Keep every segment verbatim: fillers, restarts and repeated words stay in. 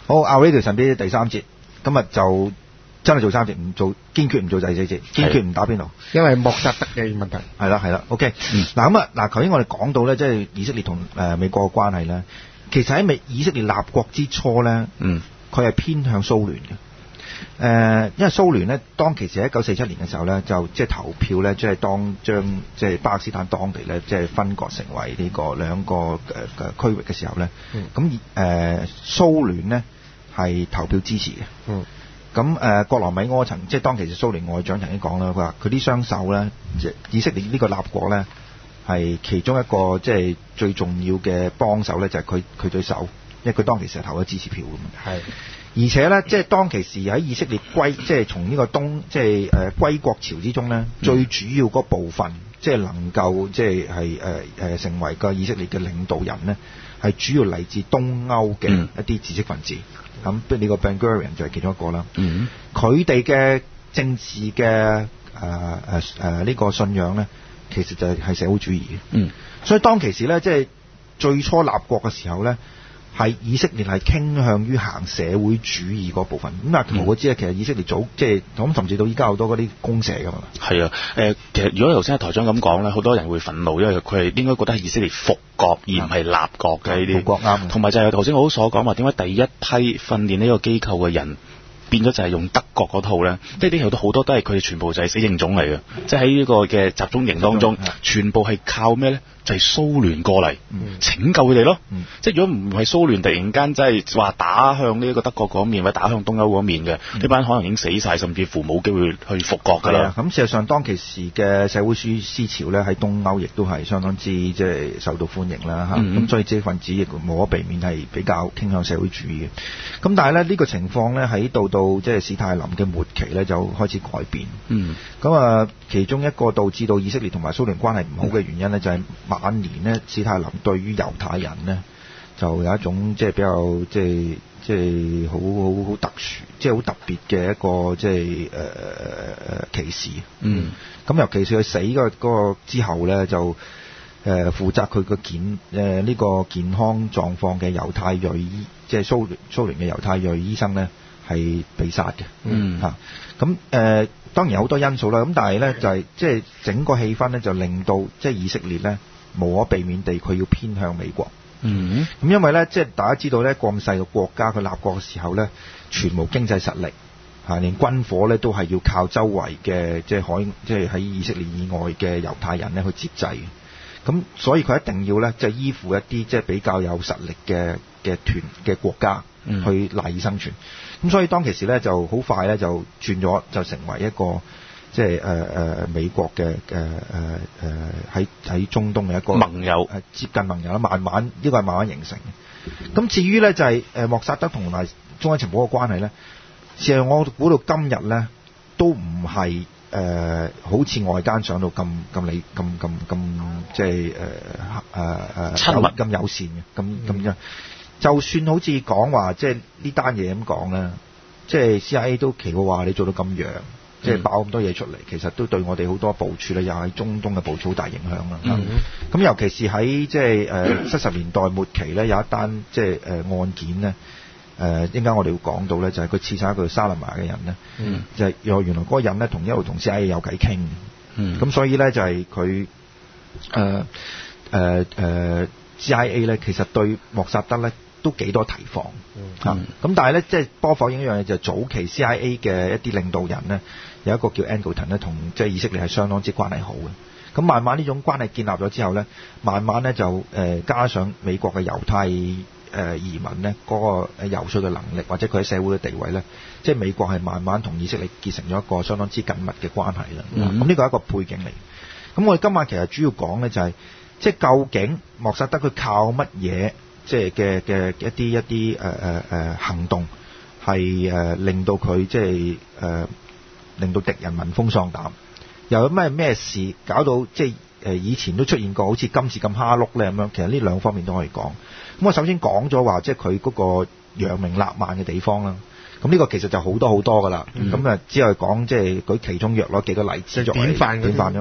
好，Our Radio 神秘第三節，今日就真係做三節，唔做堅決唔做第四節，堅決唔打邊爐， 因為莫薩德嘅問題。 係啦係啦 ，OK。嗱咁啊，嗱頭先我哋講到咧，即係以色列同誒美國嘅關係咧，其實喺美以色列立國之初咧，嗯，佢係偏向蘇聯嘅。誒、呃，因為蘇聯咧，當其時喺一九四七年嘅時候咧，就即係投票咧，即係當將即係巴勒斯坦當地咧，即係分割成為呢個兩個誒誒區域嘅時候咧，咁誒蘇聯咧係投票支持嘅。嗯，咁誒、呃、葛羅米柯曾即係當其時蘇聯外長曾經講啦，佢話佢啲雙手咧，即以色列呢個立國咧係其中一個即係最重要嘅幫手咧，就係佢佢對手，因為佢當其時係投咗支持票㗎嘛。係。而且咧，即係當其時喺以色列歸，即係從呢個東，即係誒歸國潮之中咧，嗯、最主要嗰部分，即係能夠即係係誒誒成為個以色列嘅領導人咧，係主要嚟自東歐嘅一啲知識分子。咁呢個 Ben Gurion 就係其中一個啦。嗯，佢哋嘅政治嘅誒誒誒呢個信仰咧，其實就係社會主義嘅。嗯，所以當其時咧，即係最初立國嘅時候咧。係以色列係傾向於行社會主義嗰部分，咁啊，我知啊，其實以色列早即係咁，甚至到依家好多嗰啲公社噶嘛。係啊，誒、呃，其實如果頭先阿台長咁講咧，好多人會憤怒，因為佢係應該覺得係以色列復國而唔係立國嘅呢啲。復國啱。同埋就係頭先我所講話，點解第一批訓練呢個機構嘅人變咗就係用德國嗰套咧？即係呢度好多都係佢哋全部就係死認種嚟嘅，即係喺呢個嘅集中營當中，全部係靠咩咧？就係、是、蘇聯過嚟、嗯、拯救佢哋咯，嗯、即係如果唔係蘇聯突然間即係話打向呢個德國嗰面或者打向東歐嗰面嘅，呢、嗯、班可能已經死晒，甚至乎冇機會去復國㗎啦。咁事實上當其時嘅社會思思潮咧，喺東歐亦都係相當之即係受到歡迎啦嚇。咁、嗯、所以知識分子亦無可避免係比較傾向社會主義嘅。咁但係咧呢、呢個情況咧喺到到即係史太林嘅末期咧就開始改變。嗯。咁啊，其中一個導致到以色列同埋蘇聯關係唔好嘅原因咧，就係、是晚年呢，史太林對於猶太人呢，就有一種即係比較即係即係好好好特殊，即係好特別嘅一個即係誒誒歧視。嗯。咁尤其是佢死嗰個之後咧，就誒、呃、負責佢個健誒呢、呃這個健康狀況嘅猶太裔醫，即係蘇聯蘇聯嘅猶太裔醫生咧，係被殺嘅。嗯。嚇、啊。咁誒、呃、當然有好多因素啦。咁但係咧就係即係整個氣氛咧，就令到即係以色列咧。無可避免地，佢要偏向美國。嗯，咁因為咧，即係大家知道咧，咁細個國家佢立國嘅時候咧，全無經濟實力，嚇，連軍火咧都係要靠周圍嘅即係海，即係喺以色列以外嘅猶太人咧去接濟。咁所以佢一定要咧，即係依附一啲即係比較有實力嘅嘅團嘅國家去賴以生存。咁、嗯、所以當其時咧，就好快咧就轉咗，就成為一個。即係誒誒美國嘅誒誒誒喺喺中東嘅一個盟友，誒接近盟友啦。慢慢呢、這個係慢慢形成嘅。咁至於咧就係、是、誒莫薩德同埋中央情報嘅關係咧，事實上我估到今日咧都唔係誒好似外間想到咁咁理咁咁咁即係誒誒誒親密咁友善嘅咁咁樣。就算好似講話即係呢單嘢咁講啦，即係 C I A 都奇過話你做到咁樣。即係爆咁多嘢出嚟，其實都對我哋好多部署咧，又喺中東嘅部署好大影響啦。咁、嗯、尤其是喺即係誒七十年代末期咧，有一單即係誒案件咧，誒應該我哋會講到咧，就係佢刺殺一個沙勒馬嘅人咧、嗯，就係、是、原來嗰個人咧同一路同 C I A 有偈傾，咁、嗯、所以咧就係佢誒誒誒 C I A 咧，其實對莫薩德咧都幾多提防嚇。咁、嗯嗯、但係咧即係不可否認一樣嘢，就係、是、早期 C I A 嘅一啲領導人咧。有一個叫 Angleton 咧，同即係以色列係相當之關係好嘅。咁慢慢呢種關係建立咗之後咧，慢慢咧就誒、呃、加上美國嘅猶太誒、呃、移民咧嗰、那個誒游説嘅能力，或者佢喺社會嘅地位咧，即係美國係慢慢同以色列結成咗一個相當之緊密嘅關係啦。咁、嗯、呢個係一個背景嚟。咁我哋今晚其實主要講咧就係、是，即係究竟莫薩德佢靠乜嘢，即係嘅嘅一啲一啲誒誒誒行動係誒、呃、令到佢即係誒。呃令到敵人聞風喪膽，又有咩咩事搞到即係誒以前都出現過，好似今次咁蝦碌咧咁樣。其實呢兩方面都可以講。咁我首先講咗話，即係佢嗰個揚名立萬嘅地方啦。咁呢個其實就好多好多噶啦。咁、嗯、啊，只係講即係舉其中約攞幾個例子作為典範典範咗。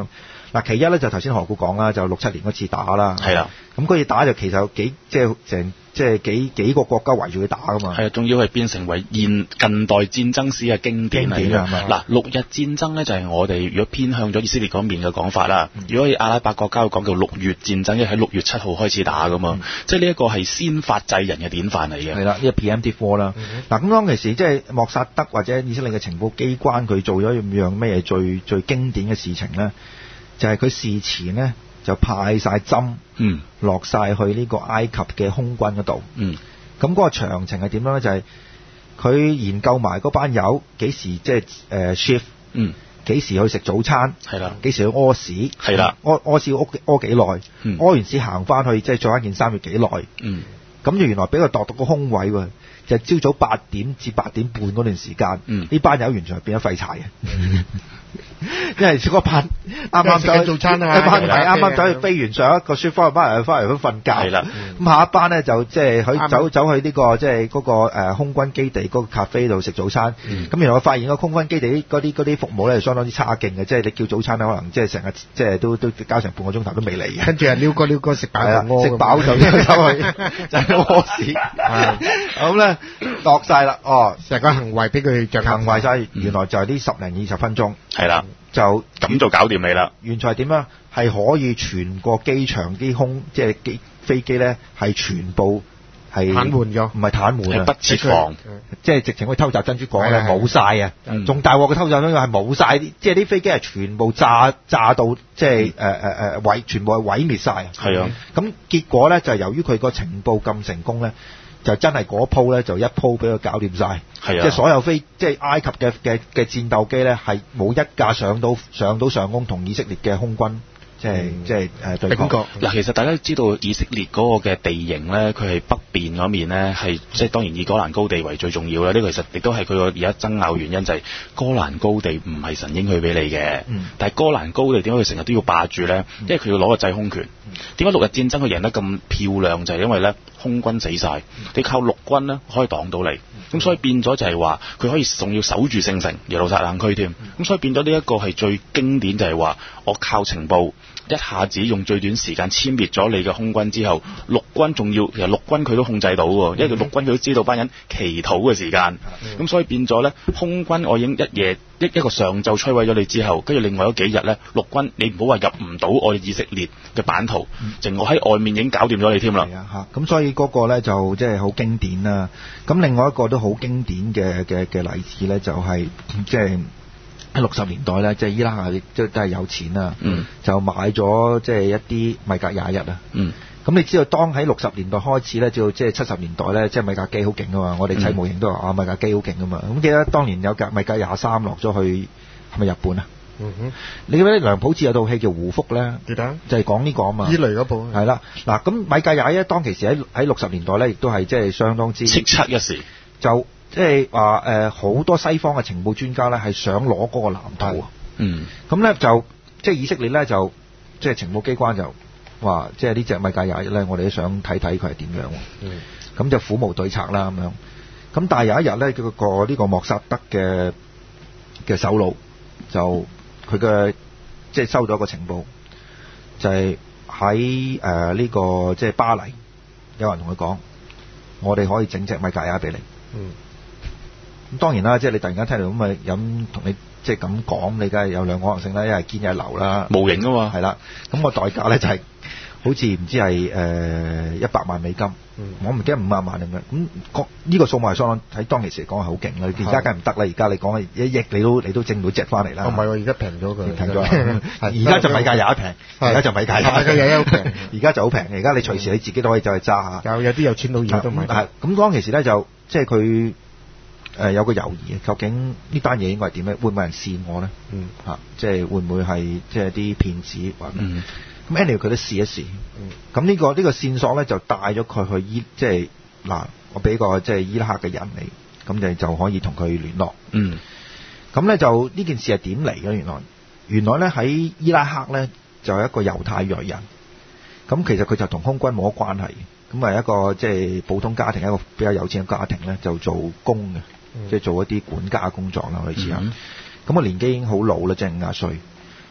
嗱，其一咧就頭先何故講啦，就六七年嗰次打啦。 係啦。 咁嗰次打就其實有幾即係成即係幾幾個國家圍住佢打噶嘛。 係啊，仲要係變成為現近代戰爭史嘅經典嚟嘅。嗱，六日戰爭咧就係我哋如果偏向咗以色列嗰面嘅講法啦。嗯、如果阿拉伯國家會講叫六月戰爭，因為喺六月七號開始打噶嘛。嗯、即係呢一個係先發制人嘅典範嚟嘅。 係啦，呢個 P M D 四啦。嗱、嗯，咁當其時即係莫薩德或者以色列嘅情報機關，佢做咗一樣咩最最經典嘅事情咧？就係、是、佢事前咧就派晒針，嗯，落晒去呢個埃及嘅空軍嗰度，嗯，咁嗰個詳情係點樣咧？就係、是、佢研究埋嗰班友幾時即係誒 shift，嗯，幾時去食早餐，係啦，幾時去屙屎，係啦，屙屙屎屙屙幾耐，屙、嗯、完屎行翻去即係着一件衫要幾耐，嗯，咁就原來俾佢度到個空位喎。就朝早八點至八點半嗰段時間，呢、嗯、班友完全係變咗廢柴嘅，嗯、因為嗰班啱啱走去早餐啊，一班係啱啱走去飛完上一個雪翻翻嚟，翻嚟都瞓覺，係啦，咁、嗯、下一班咧就即係佢走走去呢、這個即係嗰個誒空軍基地嗰個咖啡度食早餐，咁、嗯、原來我發現個空軍基地嗰啲嗰啲服務咧係相當之差勁嘅，即係你叫早餐咧可能即係成日即係都都交成半個鐘頭都未嚟嘅，跟住啊撩哥撩哥食飽就屙，食飽就走去就屙屎，咁咧。落晒啦，哦，成個行為俾佢着行為晒、嗯，原來就係呢十零二十分鐘，係啦，就咁就搞掂你啦。原來係點啊？係可以全個機場啲空，即係機飛機咧，係全部係癱瘓咗，唔係癱瘓啊，不設防，即係直情去偷襲珍珠港咧，冇晒啊！仲大鑊嘅偷襲珍珠港係冇晒，即係啲飛機係全部炸炸到，即係誒誒誒毀，全部係毀滅晒。係啊，咁結果咧就係由於佢個情報咁成功咧。就真係嗰鋪咧，就一鋪俾佢搞掂晒。係啊，即係所有飛，即係埃及嘅嘅嘅戰鬥機咧，係冇一架上到上到上空同以色列嘅空軍，即係、嗯、即係誒對抗。嗱，其實大家都知道以色列嗰個嘅地形咧，佢係北邊嗰面咧，係即係當然以哥蘭高地為最重要啦。呢、這個其實亦都係佢個而家爭拗原因，就係哥蘭高地唔係神應許俾你嘅、嗯。但係哥蘭高地點解佢成日都要霸住咧？因為佢要攞個制空權。點解六日戰爭佢贏得咁漂亮？就係、是、因為咧。空軍死晒，你靠陸軍咧可以擋到你，咁所以變咗就係話佢可以仲要守住聖城耶路撒冷區添，咁所以變咗呢一個係最經典，就係話我靠情報一下子用最短時間殲滅咗你嘅空軍之後，陸軍仲要其實陸軍佢都控制到喎，因為陸軍佢都知道班人祈禱嘅時間，咁所以變咗咧空軍我已經一夜一一個上晝摧毀咗你之後，跟住另外嗰幾日咧陸軍你唔好話入唔到我以色列嘅版圖，淨、嗯、我喺外面已經搞掂咗你添啦。係啊，咁所以嗰個咧就即係好經典啦。咁另外一個都好經典嘅嘅嘅例子咧，就係即係喺六十年代咧，即係伊拉克即係都係有錢啦、嗯，就買咗即係一啲米格廿一啊。嗯，咁你知道當喺六十年代開始咧，至到即係七十年代咧，即係米格機好勁啊嘛。我哋砌模型都話啊，米格機好勁啊嘛。咁記得當年有架米格廿三落咗去係咪日本啊？嗯哼，你記得梁普智有套戲叫胡福咧？記得，就係講呢個啊嘛。伊雷嗰部係啦，嗱咁米格廿一當其時喺喺六十年代咧，亦都係即係相當之叱咤一時。就即係話誒，好、呃、多西方嘅情報專家咧係想攞嗰個藍圖啊。嗯，咁咧就即係以色列咧就即係情報機關就話，即係呢隻米格廿一咧，我哋都想睇睇佢係點樣。嗯，咁就苦無對策啦咁樣。咁但係有一日咧，佢個呢個莫薩德嘅嘅首腦就。佢嘅即係收到一個情報，就係喺誒呢個即係巴黎，有人同佢講，我哋可以整隻米格廿一俾你。嗯。咁當然啦，即係你突然間聽到咁啊，咁同你即係咁講，你梗係有兩個可能性啦，一係堅一係流啦。模型啊嘛。係啦。咁個代價咧就係好似唔知係誒一百萬美金。嗯、我唔記得五萬萬咁樣，咁個呢個數目係相當喺當其時嚟講係好勁啦。而家梗係唔得啦，而家你講一億你都你都整到隻翻嚟啦。唔係喎，而家平咗佢，平咗。而家就米格廿一平，而家就米格廿一，米格廿一好平，而家就好平。而家你隨時你自己都可以走去揸下。有有啲有錢佬而家都買。係咁當其時咧就即係佢誒有個猶豫，究竟呢單嘢應該係點咧？會唔會有人騙我咧？嗯，嚇，即係會唔會係即係啲騙子或者？嗯咁 anyway 佢都試一試，咁、嗯、呢、呢個呢、呢個線索咧就帶咗佢去伊，即係嗱，我俾個即係伊拉克嘅人嚟，咁你就可以同佢聯絡。嗯，咁咧就呢件事係點嚟嘅？原來原來咧喺伊拉克咧就有一個猶太裔人，咁其實佢就同空軍冇乜關係，咁係一個即係普通家庭，一個比較有錢嘅家庭咧，就做工嘅，即、嗯、係、就是、做一啲管家工作啦類似啊。咁、嗯、我年紀已經好老啦，即係五十歲。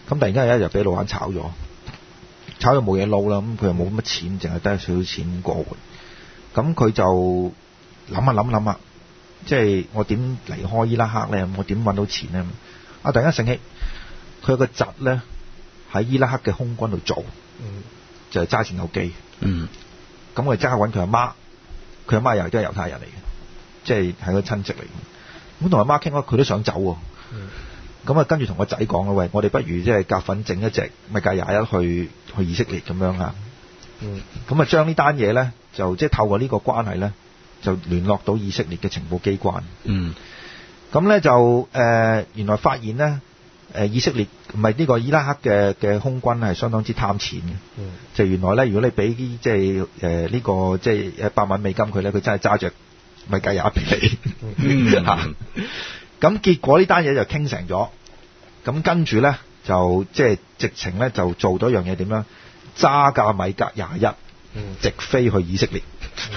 咁突然間有一日俾老闆炒咗，炒到冇嘢撈啦，咁佢又冇乜錢，淨係得少少錢過活。咁佢就諗下諗諗下，即係我點離開伊拉克咧？我點揾到錢咧？啊！突然間醒起，佢有個侄咧喺伊拉克嘅空軍度做，嗯、就係揸戰鬥機。嗯，咁我哋即刻揾佢阿媽，佢阿媽又係都係猶太人嚟嘅，即係係個親戚嚟嘅。咁同阿媽傾開，佢都想走喎。咁啊，跟住同個仔講啦，喂，我哋不如即係夾份整一隻米格廿一去去以色列咁樣嚇。嗯，咁啊，將呢單嘢咧，就即係透過呢個關係咧，就聯絡到以色列嘅情報機關。嗯，咁咧就誒、呃，原來發現咧，誒、呃、以色列唔係呢個伊拉克嘅嘅空軍係相當之貪錢嘅。嗯，就原來咧，如果你俾啲即係誒呢個即係一百萬美金佢咧，佢真係揸著米格廿一俾你。嗯嚇。咁結果呢單嘢就傾成咗，咁跟住咧就即係直情咧就做咗一樣嘢點樣？揸架米格廿一，直飛去以色列。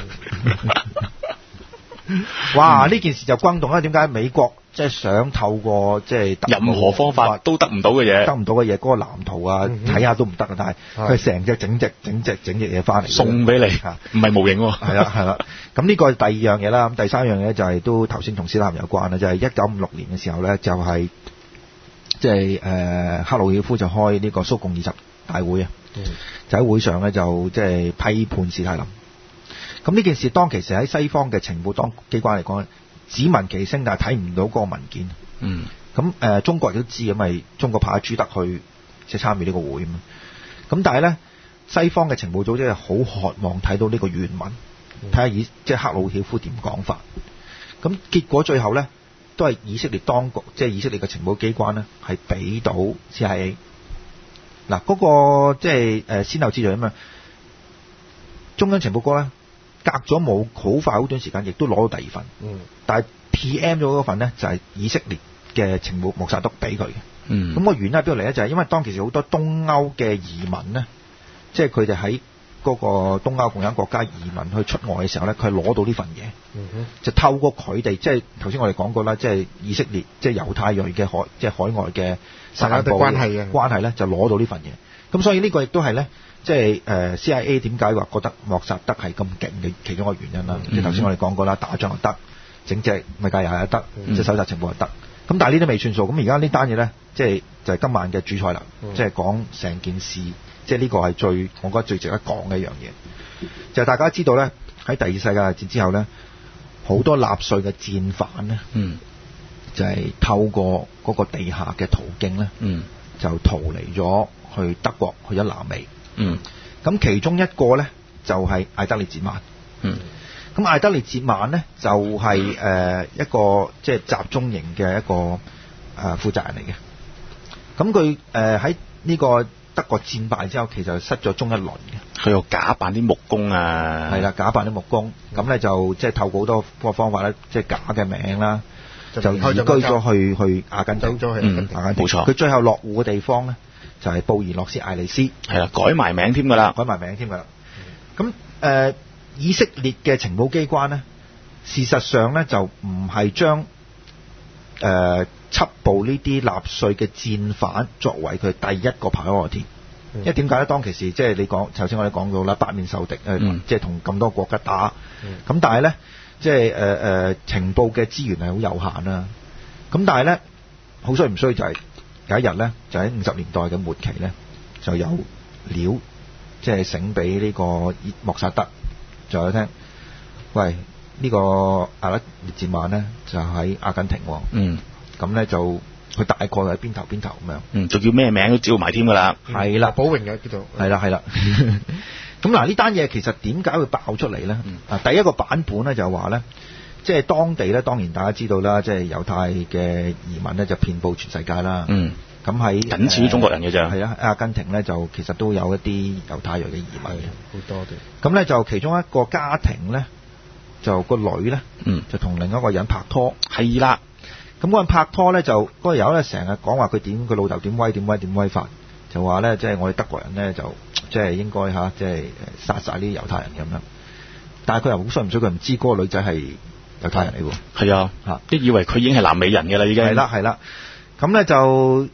嗯、哇！呢、嗯、件事就轟動啦。點解美國即係想透過即係任何方法都得唔到嘅嘢， 得唔到嘅嘢，嗰、那個藍圖啊，睇、嗯、下都唔得啊！但係佢成隻整隻整隻整隻嘢翻嚟， 送俾你嚇，唔係模型喎。 係啦係啦。咁呢個係第二樣嘢啦。咁第三樣嘢就係都頭先同斯坦有關啦，就係一九五六年嘅時候咧，就係即係誒赫魯曉夫就開呢個蘇共二十大會啊。嗯、就喺會上咧，就即係批判史太林。咁呢件事當其時喺西方嘅情報當機關嚟講，只聞其聲，但係睇唔到嗰個文件。嗯。咁誒、呃，中國人都知，因為中國派阿朱德去即係參與呢個會啊嘛。咁但係咧，西方嘅情報組織係好渴望睇到呢個原文，睇下以即係赫魯曉夫點講法。咁結果最後咧，都係以色列當局，即係以色列嘅情報機關咧，係俾到 C I A。嗱，嗰個即係誒先後次序啊嘛，中央情報局咧隔咗冇好快好短時間，亦都攞到第二份。嗯。但係 P M 咗嗰份咧，就係以色列嘅情報莫薩德俾佢嘅。嗯。咁個原因喺邊度嚟咧？就係因為當其時好多東歐嘅移民咧，即係佢哋喺嗰個東歐共產國家移民去出外嘅時候咧，佢係攞到呢份嘢。嗯哼。就透過佢哋，即係頭先我哋講過啦，即係以色列，即係猶太裔嘅海，即係海外嘅。大家嘅關係嘅關係咧，就攞到呢份嘢。咁所以呢個亦都係咧，即係誒 C I A 點解話覺得莫薩德係咁勁嘅其中一個原因啦。即係頭先我哋講過啦，打仗又得，整隻米格廿一又得，即係搜集情報又得。咁但係呢啲未算數。咁而家呢單嘢咧，即係就係、是、今晚嘅主菜啦。即、嗯、係、就是、講成件事，即係呢個係最我覺得最值得講嘅一樣嘢。就係、是、大家知道咧，喺第二次世界大戰之後咧，好多納粹嘅戰犯咧。嗯。就係、是、透過嗰個地下嘅途徑咧、嗯，就逃離咗去德國，去咗南美。嗯，咁其中一個咧就係、是、艾德烈哲曼。嗯，咁艾德烈哲曼咧就係、是、誒、呃、一個即係集中營嘅一個誒、呃、負責人嚟嘅。咁佢誒喺呢個德國戰敗之後，其實失咗蹤一輪嘅。 佢又假扮啲木工啊， 係啦，假扮啲木工。咁、嗯、咧就即係透過好多個方法咧，即係假嘅名啦。就移居咗去去阿根廷，走咗去阿根廷，冇錯。佢最後落戶嘅地方咧，就係、是、布宜諾斯艾利斯， 係啦，改埋名添㗎啦， 改埋名添㗎啦。咁誒、呃，以色列嘅情報機關咧，事實上咧就唔係將誒緝捕呢啲納粹嘅戰犯作為佢第一個 priority。因為點解咧？當其時即係你講頭先我哋講到啦，八面受敵，誒、嗯，即係同咁多國家打，咁、嗯、但係咧。即係誒誒情報嘅資源係好有限啦，咁但係咧好衰唔衰就係有一日咧，就喺五十年代嘅末期咧，就有料即係醒俾呢個莫薩德，就有聽，喂呢、呢個阿德烈哲曼咧就喺阿根廷喎，嗯，咁咧就佢大概喺邊頭邊頭咁樣，嗯，就叫咩名都照埋添㗎啦，係、嗯、啦， 寶榮嘅叫做， 係啦係啦。咁嗱，呢單嘢其實點解會爆出嚟咧？啊、嗯，第一個版本咧就係話咧，即係當地咧，當然大家知道啦，即係猶太嘅移民咧就遍佈全世界啦。嗯，咁喺僅次於中國人嘅啫。 係啊，阿根廷咧就其實都有一啲猶太裔嘅移民嘅， 好多啲。咁咧就其中一個家庭咧，就個女咧，嗯，就同另一個人拍拖。 係啦， 咁嗰人拍拖咧就嗰、嗰個友咧成日講話佢點佢老豆點威點威點威法，就話咧即係我哋德國人咧就。即係應該嚇，即係殺晒啲猶太人咁樣。但係佢又好衰唔衰，佢唔知嗰個女仔係猶太人嚟喎。 係啊，嚇，即以為佢已經係南美人嘅啦，已經。係啦，係啦。咁咧就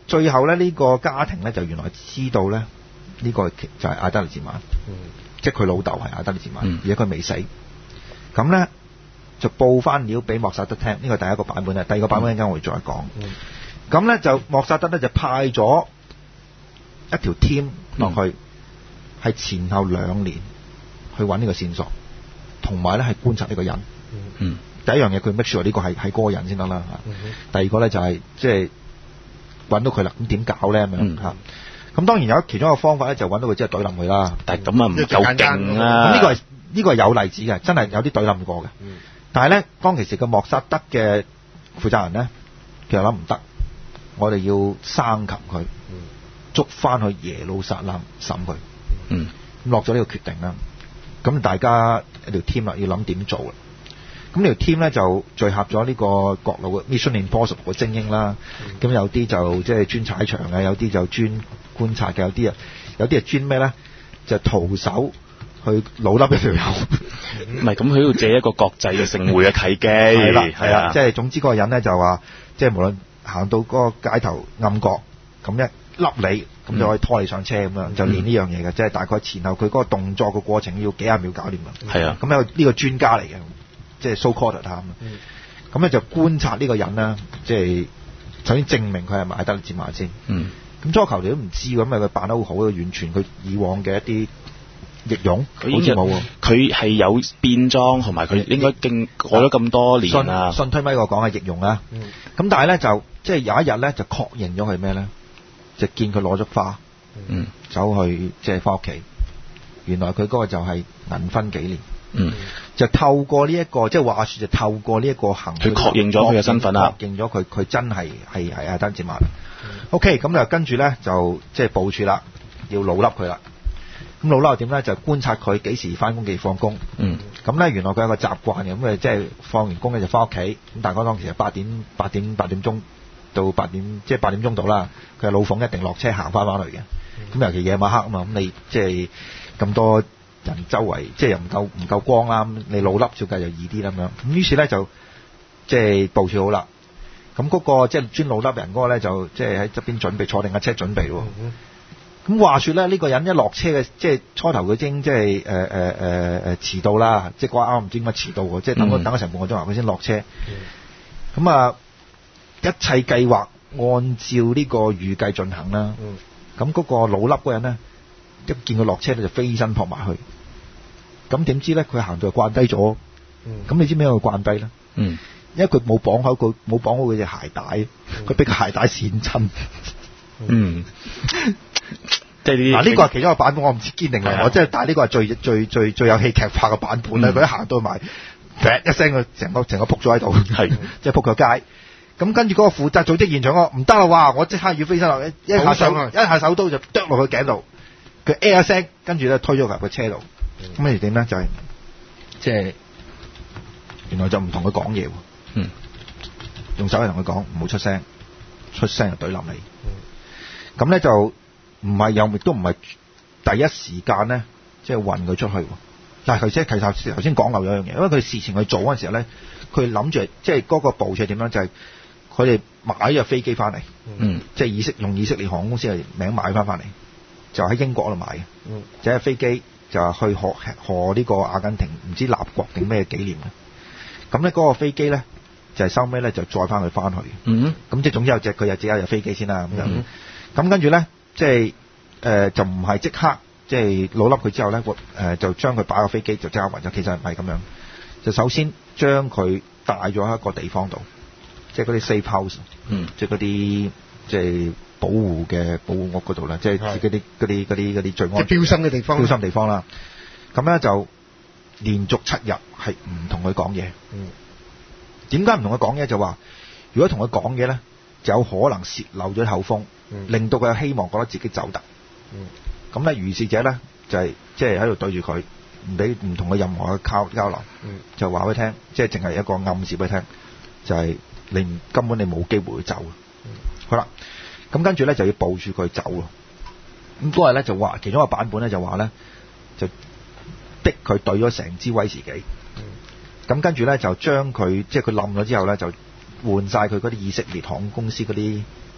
最後咧呢、呢個家庭咧就原來知道咧呢、呢個就係阿德利茲曼， 嗯、 即係佢老豆係阿德利茲曼， 嗯、 而且佢未死。咁咧就報翻料俾莫薩德聽，呢個第一個版本咧，第二個版本一陣間我會再講。咁咧、嗯、就莫薩德咧就派咗一條 team 落去，係、嗯、前後兩年去揾呢個線索，同埋咧係觀察呢個人。 嗯， 第一樣嘢佢 make sure 呢個係係嗰個人先得啦。 嗯、 第二個咧就係即係揾到佢啦，咁點搞咧咁樣嚇？咁、 嗯、 當然有其中一個方法咧，就揾到佢之後懟冧佢啦。 但係咁啊唔夠勁啦。 咁呢個係呢個係有例子嘅，真係有啲懟冧過嘅。 嗯、 但係咧，當其時個莫薩德嘅負責人咧，佢又諗唔得，我哋要生擒佢， 嗯、 捉翻去耶路撒冷審佢。 嗯， 咁落咗呢個決定啦。咁大家一條 team 啦，要諗點做啦。咁呢條 team 咧就聚合咗呢個各路嘅 Mission Impossible 嘅精英啦。咁、嗯、有啲就即係專踩場嘅，有啲就專觀察嘅，有啲啊有啲係專咩咧？就徒手去老笠一條友。 唔係，咁佢要借一個國際嘅盛會嘅契機。 係啦，係啦， 啊、 即係總之嗰個人咧就話，即係無論行到嗰個街頭暗角，咁一笠你，咁、嗯、就可以拖你上車咁樣，嗯、就練呢樣嘢嘅，即係大概前後佢嗰個動作嘅過程要幾廿秒搞掂㗎。 係啊， 咁有呢個專家嚟嘅。即係 so-called 咁，咁咧就觀察呢個人啦，即係首先證明佢係咪阿德利茲曼先。 嗯， 咁初頭你都唔知咁，咪佢扮得好好，完全佢以往嘅一啲易容，好似冇喎。 佢係有變裝，同埋佢應該經過咗咁多年啦。 信推咪我講係易容啦。咁、嗯、但係咧就即係有一日咧就確認咗佢咩咧，就見佢攞咗花， 嗯， 走去即係翻屋企，原來佢嗰個就係銀婚紀念。 嗯， 就透過呢、這、一個，即係話說就透過呢一個行為， 佢確認咗佢嘅身份啦， 確認咗佢佢真係係係阿德利茲曼。OK，咁就跟住咧就即係部署啦，要老笠佢啦。咁老笠又點咧？就觀察佢幾時翻工幾時放工。 嗯， 咁咧原來佢有個習慣嘅，咁誒即係放完工咧就翻屋企。咁大概當時係八點八點八點鐘到八點，即係八點鐘到啦。佢係老馮一定落車行翻翻去嘅。咁、嗯、尤其夜晚黑啊嘛，咁你即係咁多人周圍即係又唔夠唔夠光啦，你老笠照計就易啲啦咁樣。咁於是咧就即係部署好啦。咁嗰個即係專老笠人嗰個咧就即係喺側邊準備坐定架車準備喎。咁、嗯、話說咧呢、呢個人一落車嘅，即係初頭佢已經即係誒誒誒誒遲到啦，即係嗰啱唔知點解遲到喎，即係等咗、嗯、等咗成半個鐘頭佢先落車。咁、嗯、啊一切計劃按照呢個預計進行啦。咁、嗯、嗰個老笠嗰人咧一見佢落車咧就飛身撲埋去。咁點知咧？佢行到就慣低咗。咁、嗯、你知唔知佢慣低咧？嗯，因為佢冇綁好佢冇綁好佢隻鞋帶，佢俾個鞋帶跣親。嗯，即係呢嗱呢個係其中一個版本，我唔知堅定係我，即係但係呢個係最最最最有戲劇化嘅版本啦。佢、嗯、一行到埋，劈一聲，佢成個成個仆咗喺度，係即係仆個街。咁跟住嗰個負責組織現場嗰個唔得啦，哇！我即刻要飛身落，一下手一下手刀就剁落佢頸度，佢哎一聲，跟住咧推咗佢入個車度。咁跟住點咧？就係即係原來就唔同佢講嘢喎。嗯，用手嚟同佢講唔好出聲，出聲就懟冧你。咁、嗯、咧就唔係又亦都唔係第一時間咧，即係運佢出去。但係佢即係其實頭先講漏咗一樣嘢，因為佢事前去做嗰陣時候咧，佢諗住即係嗰個部署係點樣？就係佢哋買咗架飛機翻嚟，嗯，即係以色用以色列航空公司嘅名買翻翻嚟，就喺英國嗰度買嘅，嗯，就係飛機。就係去賀賀呢個阿根廷唔知立國定咩紀念嘅，咁咧嗰個飛機咧就係收尾咧就載翻佢翻去，嗯，咁即係總之有隻佢有自己有飛機先啦咁樣，咁、嗯、跟住咧即係誒就唔係即刻即係老笠佢之後咧，誒、呃、就將佢擺個飛機就即刻運走，其實唔係咁樣，就首先將佢帶咗一個地方度，即係嗰啲 safe house，嗯，即係嗰啲即係。保護嘅保護屋嗰度啦，即係嗰啲嗰啲嗰啲嗰啲最安即係標心嘅地方， 標心地方啦。咁咧就連續七日係唔同佢講嘢。嗯，點解唔同佢講嘢？就話如果同佢講嘢咧，就有可能泄漏咗口風，嗯、令到佢有希望覺得自己走得。嗯，咁咧如是者咧就係即係喺度對住佢，唔俾唔同佢任何嘅交交流。嗯，就話俾佢聽，即係淨係一個暗示俾佢聽，就係、是、你根本你冇機會去走。嗯，好啦。咁跟住咧就要抱住佢走咯。咁嗰日咧就話，其中一個版本咧就話咧，就逼佢懟咗成支威士忌。咁、嗯、跟住咧就將佢，即係佢冧咗之後咧，就換晒佢嗰啲以色列航空公司嗰啲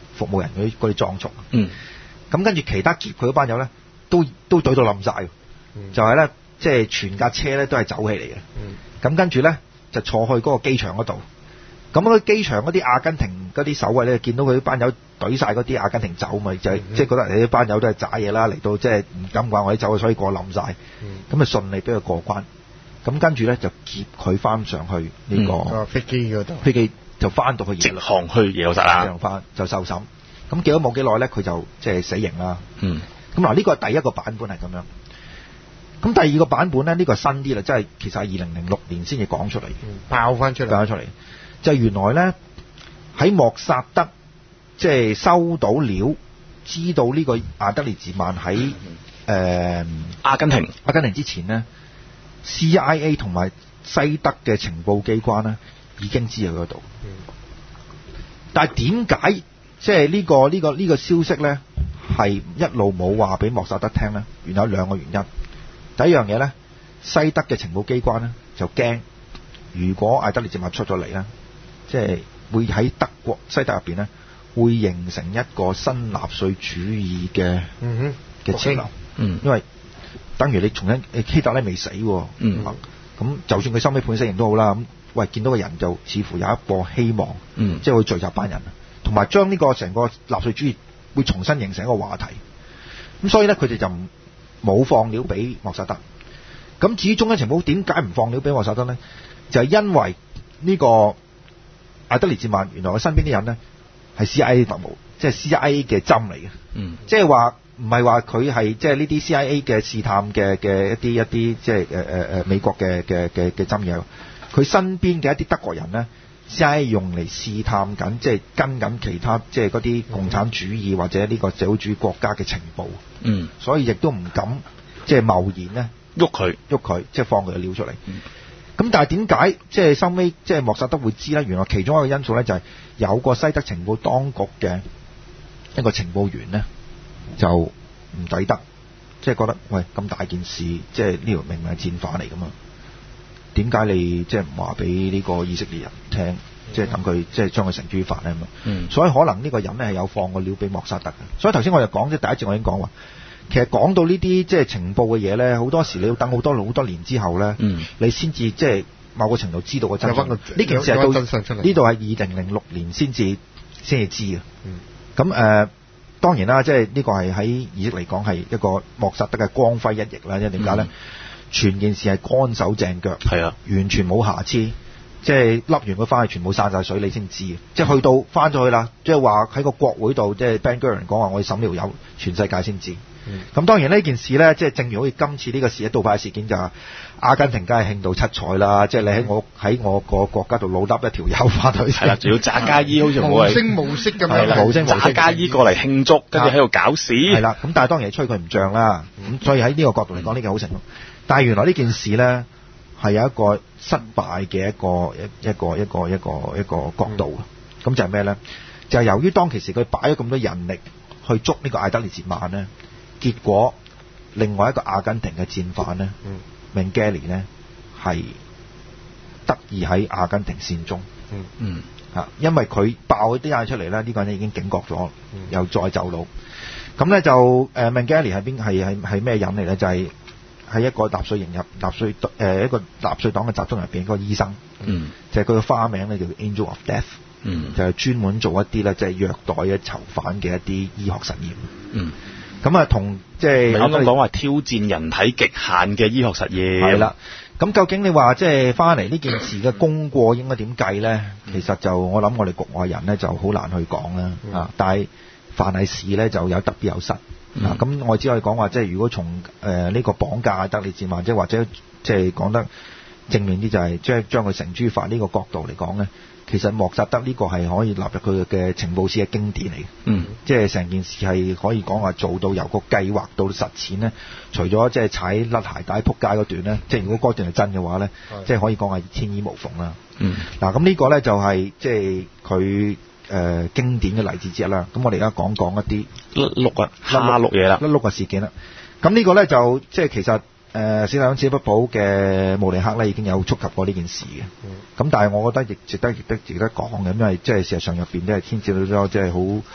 服務人嗰啲嗰啲裝束。 嗯。 咁跟住其他劫佢嗰班友咧，都都懟到冧晒， 嗯、 就係咧，即係全架車咧都係酒氣嚟嘅。咁、嗯、跟住咧就坐去嗰個機場嗰度。咁嗰機場嗰啲阿根廷嗰啲守衛咧，見到佢啲班友懟晒嗰啲阿根廷走咪，就係即係覺得你啲班友都係渣嘢啦，嚟到即係唔敢慣我啲走，所以過冧晒。咁啊、嗯、順利俾佢過關。咁跟住咧就劫佢翻上去呢、呢個、 嗯、飛機嗰度， 飛機就翻到去直航去耶路撒冷， 直航翻就受審。咁結咗冇幾耐咧，佢就即係死刑啦。 嗯。 咁嗱，呢個係第一個版本係咁樣。咁第二個版本咧，呢、呢個新啲啦，即係其實係二零零六年先至講出嚟、 嗯，爆翻出嚟， 爆出嚟。就原來咧喺莫薩德即係收到料，知道呢個阿德烈治曼喺誒、呃、 阿根廷， 阿根廷之前咧 ，C I A 同埋西德嘅情報機關咧已經知喺嗰度。嗯、但係點解即係呢個呢、呢個呢、呢個消息咧係一路冇話俾莫薩德聽咧？原來有兩個原因。第一樣嘢咧，西德嘅情報機關咧就驚，如果阿德烈治曼出咗嚟咧。即係會喺德國西德入邊咧，會形成一個新納粹主義嘅嘅潮流。嗯，因為等於你重新希特勒未死喎。嗯，咁、啊、就算佢收尾判死刑都好啦。咁喂，見到個人就似乎有一個希望。嗯，即係會聚集班人，同埋將呢個成個納粹主義會重新形成一個話題。咁所以咧，佢哋就冇放料俾莫薩德。咁至於中央情報點解唔放料俾莫薩德咧？就係、是、因為呢、這個。阿德烈治曼原來佢身邊啲人咧係 C I A 特務，即係 C I A 嘅針嚟嘅。嗯，即係話唔係話佢係即係呢啲 C I A 嘅試探嘅嘅一啲一啲即係誒誒誒美國嘅嘅嘅嘅針嘢。佢身邊嘅一啲德國人咧 ，C I A 用嚟試探緊，即係跟緊其他即係嗰啲共產主義或者呢個社會主義國家嘅情報。嗯，所以亦都唔敢即係貿然咧喐佢喐佢，即係放佢嘅料出嚟。嗯。咁但係點解即係收尾即係莫薩德會知咧？原來其中一個因素咧就係有個西德情報當局嘅一個情報員咧就唔抵得，即係覺得喂咁大件事，即係呢條明明係戰犯嚟噶嘛？點解你即係唔話俾呢個以色列人聽，即係等佢即係將佢繩之於法咧咁啊？嗯，所以可能呢個人咧係有放個料俾莫薩德嘅。所以頭先我就講即係第一節我已經講話。其實講到呢啲即係情報嘅嘢咧，好多時你要等好多好多年之後咧，嗯、你先至即係某個程度知道個真相。呢件事係到呢度係二零零六年先至先至知嘅。咁誒、嗯呃，當然啦，即係呢個係喺以色列嚟講係一個莫薩德嘅光輝一役啦。因為點解咧？嗯、全件事係乾手淨腳，係啊，完全冇瑕疵。即係笠完佢翻去，全部散晒水，你先知。即係去到翻咗去啦，即係話喺個國會度，即係 Ben Gurion 講話，我哋審呢條友，全世界先知。咁、嗯、當然呢件事咧，即係正如好似今次呢個事，杜拜事件就係阿根廷梗係慶到七彩啦。即係你喺我喺我個國家度老笠一條友翻去，係啦，仲要炸家衣，好似無聲無息咁樣，無聲無息炸家衣過嚟慶祝，跟住喺度搞事。係啦，咁但係當然係吹佢唔脹啦。咁、嗯、所以喺呢個角度嚟講，呢件好成功。但係原來呢件事咧，係有一個失敗嘅一個一一個一個一個一個角度。咁、嗯、就係咩咧？就係、是、由於當其時佢擺咗咁多人力去捉呢個艾德烈治曼咧，結果另外一個阿根廷嘅戰犯咧，明加利咧係得意喺阿根廷善終。嗯嗯嚇，因為佢爆啲嘢出嚟咧，呢、這個人已經警覺咗，嗯、又再走佬。咁咧就誒明加利係邊係係係咩人嚟咧？就係、是。喺一個納粹營入納粹誒、呃、一個納粹黨嘅集中入邊，一個醫生，嗯，就係佢嘅花名咧叫 Angel of Death，嗯，就係專門做一啲咧即係虐待嘅囚犯嘅一啲醫學實驗，嗯，咁啊同即係啱啱講話挑戰人體極限嘅醫學實驗，係啦，咁究竟你話即係翻嚟呢件事嘅功過應該點計咧？嗯、其實就我諗我哋局外人咧就好難去講啦，嗯、啊，但係凡係事咧就有得必有失。嗱，咁、嗯啊、我只可以講話，即係如果從誒呢、呃這個綁架德烈治曼，即係或者即係講得正面啲，就係即係將佢繩之於法呢個角度嚟講咧，其實莫薩德呢個係可以納入佢嘅情報史嘅經典嚟嘅。嗯，即係成件事係可以講話做到由個計劃到實踐咧，除咗即係踩甩鞋帶撲街嗰段咧，即係如果嗰段係真嘅話咧，嗯、即係可以講係天衣無縫啦。嗯，嗱、啊，咁呢個咧就係、是、即係佢。誒、呃、經典嘅例子之一啦，咁我哋而家講講一啲甩碌啊、蝦碌嘢啦、甩碌嘅事件啦。咁呢個咧就即係其實誒史蒂芬史匹堡嘅慕尼黑咧已經有觸及過呢件事嘅。咁、嗯、但係我覺得亦值得、亦得、值得講嘅，因為即係事實上入邊都係牽涉到咗即係好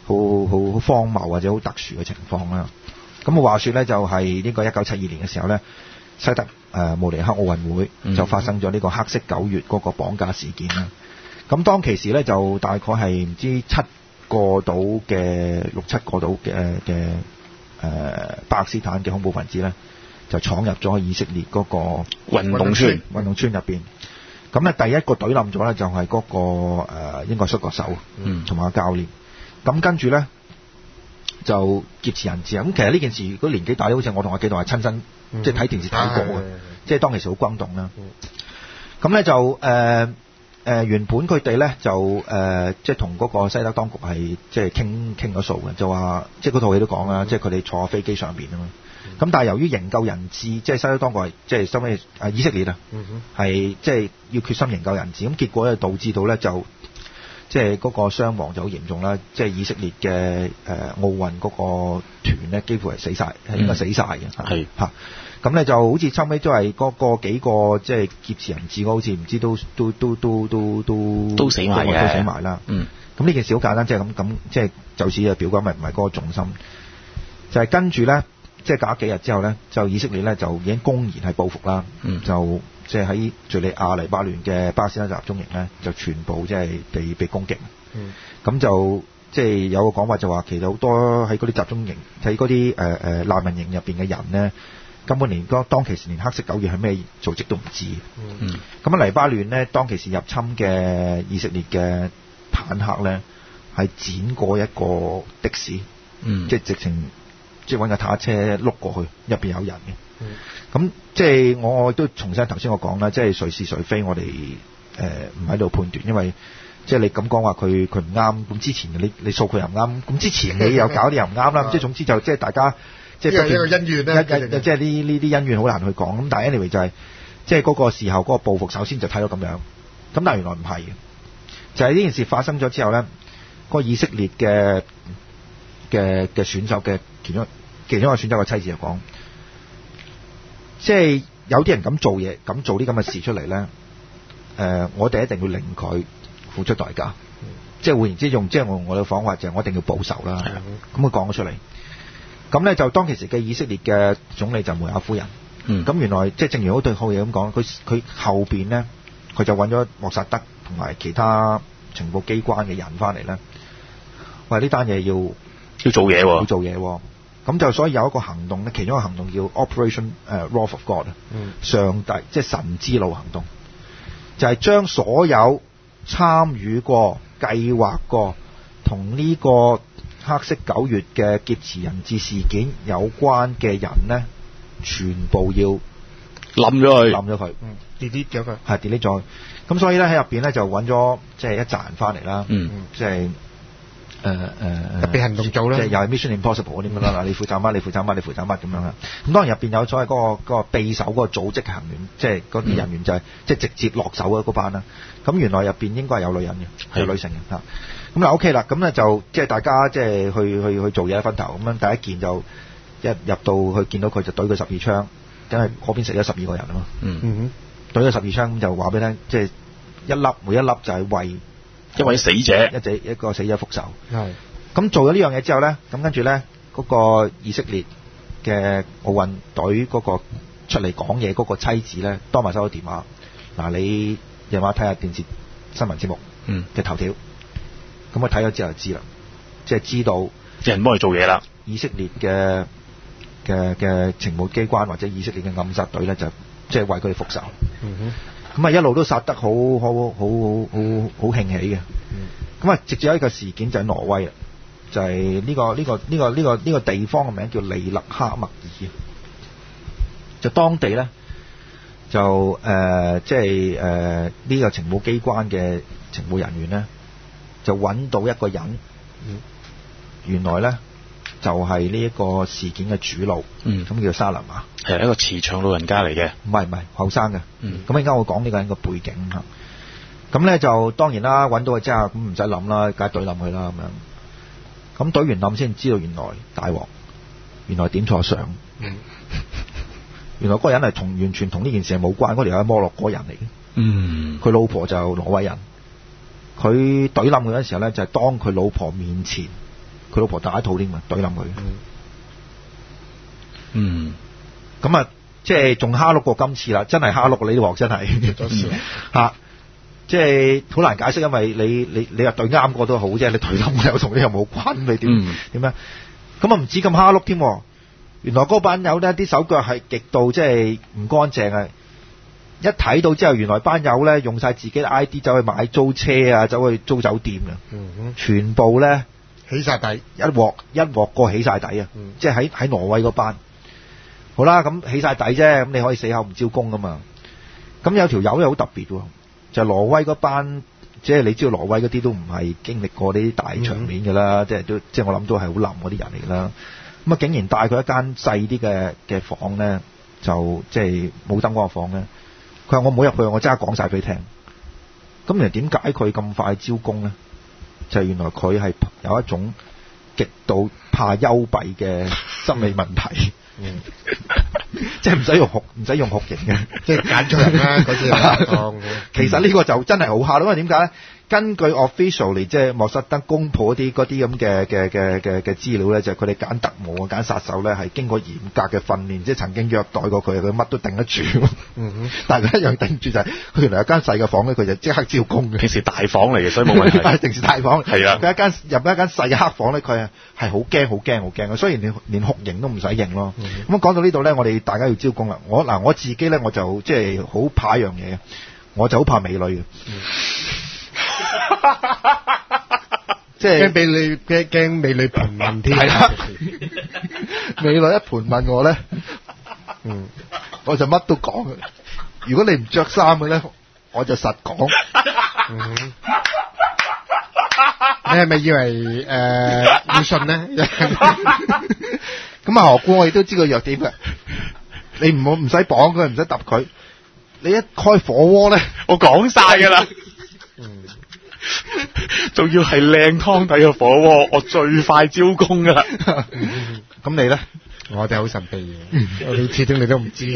好好好荒謬或者好特殊嘅情況啦。咁我話說咧，就係呢個一九七二年嘅時候咧，西德誒、呃、慕尼黑奧運會就發生咗呢個黑色九月嗰個綁架事件啦。咁當其時咧，就大概係唔知七個到嘅六七個到嘅嘅誒巴勒斯坦嘅恐怖分子咧，就闖入咗以色列嗰個運動村運動村入邊。咁咧第一個懟冧咗咧就係嗰、那個誒、呃、應該係摔角手，同埋個教練。咁跟住咧就劫持人質啊！咁其實呢件事如果年紀大啲，好似我同阿紀陶係親身、嗯、即係睇電視睇過嘅，嗯、即係當其時好轟動啦。咁咧、嗯、就誒誒、呃呃、原本佢哋咧就誒、呃、即係同嗰個西德當局係即係傾傾咗數嘅，就話即係嗰套戲都講啦，嗯、即係佢哋坐飛機上邊啊嘛。咁、嗯、但係由於營救人質，即係西德當局係即係收尾誒以色列啊，係、嗯、即係要決心營救人質，咁結果咧導致到咧就。即係嗰個傷亡就好嚴重啦！即係以色列嘅誒、呃、奧運嗰個團咧，幾乎係死晒，係、嗯、應該死晒嘅。係嚇，咁咧就好似收尾都係嗰個幾個即係劫持人質，好似唔知都都都都都都都死埋嘅， 都死埋啦。嗯，咁呢件事好簡單，即係咁咁，即係就此嘅表哥咪唔係嗰個重心，就係、是、跟住咧，即係隔咗幾日之後咧，就以色列咧就已經公然係報復啦。嗯，就。即係喺敍利亞黎巴嫩嘅巴勒斯坦集中營咧，就全部即係被被攻擊。嗯，咁就即係有個講法就話，其實好多喺嗰啲集中營，喺嗰啲誒誒難民營入邊嘅人咧，根本連當當其時連黑色九月係咩組織都唔知。嗯，咁啊黎巴嫩咧，當其時入侵嘅以色列嘅坦克咧，係剪過一個的士。嗯，即係直情即係揾架坦克車碌過去，入邊有人嘅。咁、嗯、即係我都重申頭先我講啦，即係誰是誰非，我哋誒唔喺度判斷，因為即係你咁講話佢佢唔啱，咁之前你你訴佢又唔啱，咁之前你又搞啲又唔啱啦，即係總之就即係大家即係一個恩怨咧， 即係呢呢啲恩怨好難去講。咁但係 anyway 就係、是、即係嗰個時候嗰、嗰個報復，首先就睇到咁樣，咁但係原來唔係嘅，就係、是、呢件事發生咗之後咧，嗰、嗰個以色列嘅嘅嘅選手嘅其中其中一個選手嘅妻子就講。即係有啲人咁做嘢，咁做啲咁嘅事出嚟咧，誒、呃，我哋一定要令佢付出代價。嗯、即係換言之，用即係我我嘅講法就係我一定要報仇啦。咁佢講咗出嚟，咁咧就當其時嘅以色列嘅總理就梅亞夫人。咁、嗯、原來即係正如好對好嘢咁講，佢佢後邊咧，佢就揾咗莫薩德同埋其他情報機關嘅人翻嚟咧，喂，呢單嘢要要做嘢喎、哦， 要做嘢喎、哦。咁就所以有一個行動咧，其中一個行動叫 Operation 誒 Wrath of God，嗯、上帝即係神之怒行動，就係、是、將所有參與過、計劃過同呢個黑色九月嘅劫持人質事件有關嘅人咧，全部要冧咗佢， 冧咗佢 ，delete 咗佢， 係 delete 咗。咁所以咧喺入邊咧就揾咗即係一紮人翻嚟啦，即係、嗯。就是誒誒特別行動組啦， 即係又係 Mission Impossible 嗰啲咁啦，嗱你負責乜？你負責乜？你負責乜咁樣啦。咁當然入邊有所謂嗰、嗰個嗰個匕首嗰個組織嘅人員，即係嗰啲人員就係、是嗯、即係直接落手嘅嗰班啦。咁原來入邊應該係有女人嘅，有女性嘅嚇。咁嗱 OK 啦，咁咧就即係大家即係去去去做嘢分頭咁樣，第一件就一入到去見到佢就懟佢十二槍，梗係嗰邊死咗十二個人啊嘛。嗯嗯，懟咗十二槍咁就話俾你聽，即係一粒每一粒就係為一位死者， 一隻一個死者復仇。係咁做咗呢樣嘢之後咧，咁跟住咧嗰個以色列嘅奧運隊嗰個出嚟講嘢嗰個妻子咧，當埋收咗電話。嗱，你夜晚睇下電視新聞節目嘅頭條，咁我睇咗之後就知啦，即係知道有人幫佢做嘢啦。 以色列嘅嘅嘅情報機關或者以色列嘅暗殺隊咧，就即係為佢哋復仇。嗯哼。咁啊一路都殺得好好好好好好興起嘅，咁啊直接有一個事件就係挪威啦，就係、是、呢、這個呢、這個呢、這個呢、這個呢、這個地方嘅名叫利勒哈默爾，就當地咧就誒即係誒呢個情報機關嘅情報人員咧就揾到一個人，嗯、原來咧就係呢一個事件嘅主腦，咁、嗯、叫沙林啊。 係一個慈祥老人家嚟嘅， 唔係唔係後生嘅。咁而家我講呢個人個背景嚇，咁咧就當然啦，揾到佢之後咁唔使諗啦，梗係懟冧佢啦咁樣。咁懟完冧先知道原來大鑊，原來點錯相。嗯、原來嗰個人係同完全同呢件事係冇關，嗰條係摩洛哥人嚟嘅。嗯，佢老婆就挪威人。佢懟冧佢嗰陣時候咧，就係、是、當佢老婆面前佢老婆打一套添嘛，懟冧佢。 嗯， 咁啊，即係仲蝦碌過今次啦，真係蝦碌你呢鑊真係嚇，即係好難解釋，因為你你你話對啱個都好啫，你懟冧又同你又冇關，你點點咧？咁啊唔止咁蝦碌添，原來嗰班友呢啲手腳係極度即係唔乾淨啊！一睇到之後，原來班友咧用晒自己嘅 I D 走去買租車啊，走去租酒店啊， 嗯、 全部咧起晒底， 一鑊一鑊過起晒底啊！嗯、即係喺喺挪威嗰班。好啦，咁起晒底啫，咁你可以死口唔招供噶嘛。咁有條友又好特別喎，就係、挪威嗰班，即係你知道挪威嗰啲都唔係經歷過呢啲大場面㗎啦，嗯、即係都即係我諗都係好冧嗰啲人嚟㗎啦。咁啊，竟然帶佢一間細啲嘅嘅房咧，就即係冇燈光嘅房咧。佢話我唔好入去，我即刻講晒俾你聽。咁原來點解佢咁快招供咧？就係、原來佢係有一種極度怕幽閉嘅心理問題。嗯，即係唔使用酷唔使用酷刑嘅， 即係揀出人啦嗰啲。 其實呢個就真係好蝦咯，因為點解咧？根據 officially 即係莫薩德公布啲嗰啲咁嘅嘅嘅嘅嘅資料咧，就係佢哋揀特務啊、揀殺手咧，係經過嚴格嘅訓練，即係曾經虐待過佢，佢乜都頂得住。嗯哼，但係佢一樣頂住就係、是、佢原來有間細嘅房咧，佢就即刻招供嘅。 平時大房嚟嘅，所以冇問題。 係平時大房係啊， 佢一間入一間細嘅黑房咧，佢係係好驚、好驚、好驚嘅。雖然連連酷刑都唔使認咯。咁、嗯、講到呢度咧，我哋大家要招供啦。我嗱我自己咧，我就即係好怕一樣嘢，我就好怕美女嘅。嗯即係驚俾你驚驚美女盤問添， 係啦，美女一盤問我咧，嗯，我就乜都講嘅。如果你唔着衫嘅咧，我就實講。 嗯、你係咪以為誒、呃、要信咧？ 咁啊，何故我亦都知個弱點嘅。你唔好唔使綁佢，唔使揼佢。你一開火鍋咧， 我講晒㗎啦。嗯，仲要係靚湯底嘅火鍋，我最快招供噶啦。 咁你咧？ 我哋好神秘嘅，我哋始終你都唔知。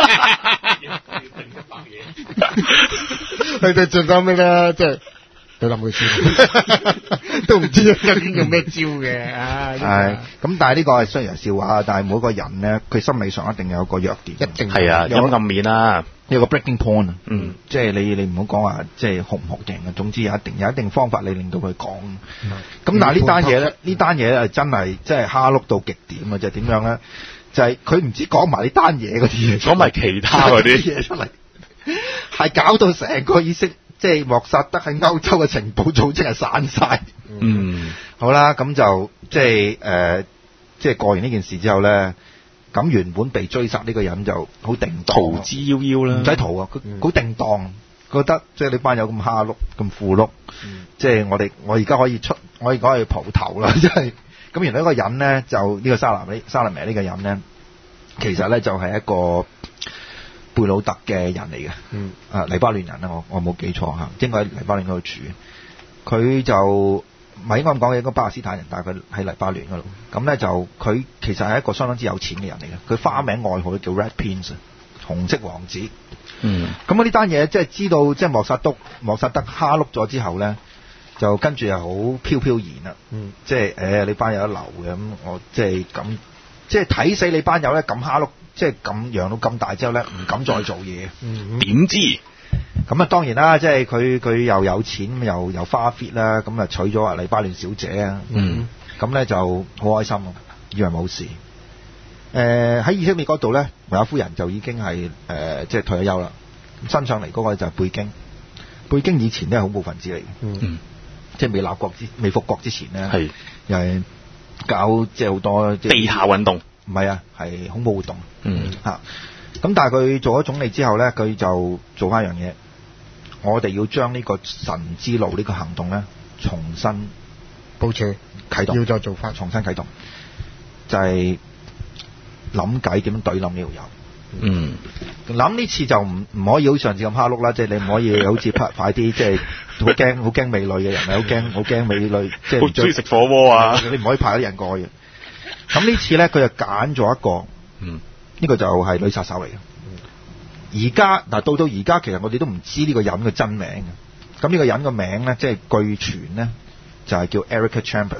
佢哋最後尾咧，即係對冧佢先，都唔知究竟用咩招嘅。 係咁，但係呢個係雖然係笑話，但係每個人咧，佢心理上一定有個弱點， 一定係啊，有暗面啦。 有個 breaking point 啊， 嗯， 即係你你唔好講話，即係酷唔酷刑啊。總之有一定有一定方法，你令到佢講。咁、嗯、但係呢單嘢咧，呢單嘢係真係即係蝦碌到極點啊！就係、是、點樣咧？就係佢唔知講埋呢單嘢嗰啲嘢， 講埋其他嗰啲嘢出嚟，係搞到成個意識，即係莫薩德喺歐洲嘅情報組織係散晒。 嗯， 好啦，咁就即係誒，即係過完呢件事之後咧。咁原本被追殺呢個人就好定當， 逃之夭夭啦， 唔使逃啊！佢好定當，覺得即係你班友咁蝦碌、咁富碌，即係我哋我而家可以出，我而家可以蒲頭啦！即係咁，原來一個人咧，就呢個沙拿呢沙拿明呢個人咧，其實咧就係一個貝魯特嘅人嚟嘅，嗯，啊黎巴嫩人啦，我我冇記錯嚇，應該喺黎巴嫩嗰度住，佢就。唔係應該咁講嘅，應該巴勒斯坦人，但係佢喺黎巴嫩嗰度。咁咧就佢其實係一個相當之有錢嘅人嚟嘅。佢花名外號叫 Red Prince，紅色王子。嗯。咁呢單嘢即係知道，即係莫薩德莫薩德蝦碌咗之後咧，就跟住又好飄飄然啦。嗯。即係誒、呃，你班友一流嘅，咁我即係咁，即係睇死你班友咧咁蝦碌，即係咁養到咁大之後咧，唔敢再做嘢。 嗯。點知？ 咁啊，當然啦，即係佢佢又有錢，又又花 fit 啦，咁啊娶咗阿黎巴嫩小姐啊，嗯，咁咧就好開心，以為冇事。誒、呃、喺以色列嗰度咧，維亞夫人就已經係誒、呃、即係退咗休啦。新上嚟嗰個就係貝京，貝京以前都係恐怖分子嚟嘅，嗯，即係未立國之未復國之前咧，係又係搞即係好多地下運動， 唔係啊，係恐怖活動， 嗯嚇。咁但係佢做咗總理之後咧，佢就做翻一樣嘢。我哋要將呢個神之路呢個行動咧，重新部署啟動， 要再做翻， 重新啟動，就係諗計點樣對冧呢條友。 嗯， 諗呢次就唔唔可以好似上次咁蝦碌啦，即係你唔可以好似快啲，即係好驚好驚美女嘅人，好驚好驚美女，即係好中意食火鍋啊！ 你唔可以派啲人過去。咁呢次咧，佢就揀咗一個，嗯，呢個就係女殺手嚟嘅。而家嗱，到到而家，其實我哋都唔知呢個人嘅真名嘅。咁呢個人嘅名咧，即係據傳咧，就係叫 Erica Chambers。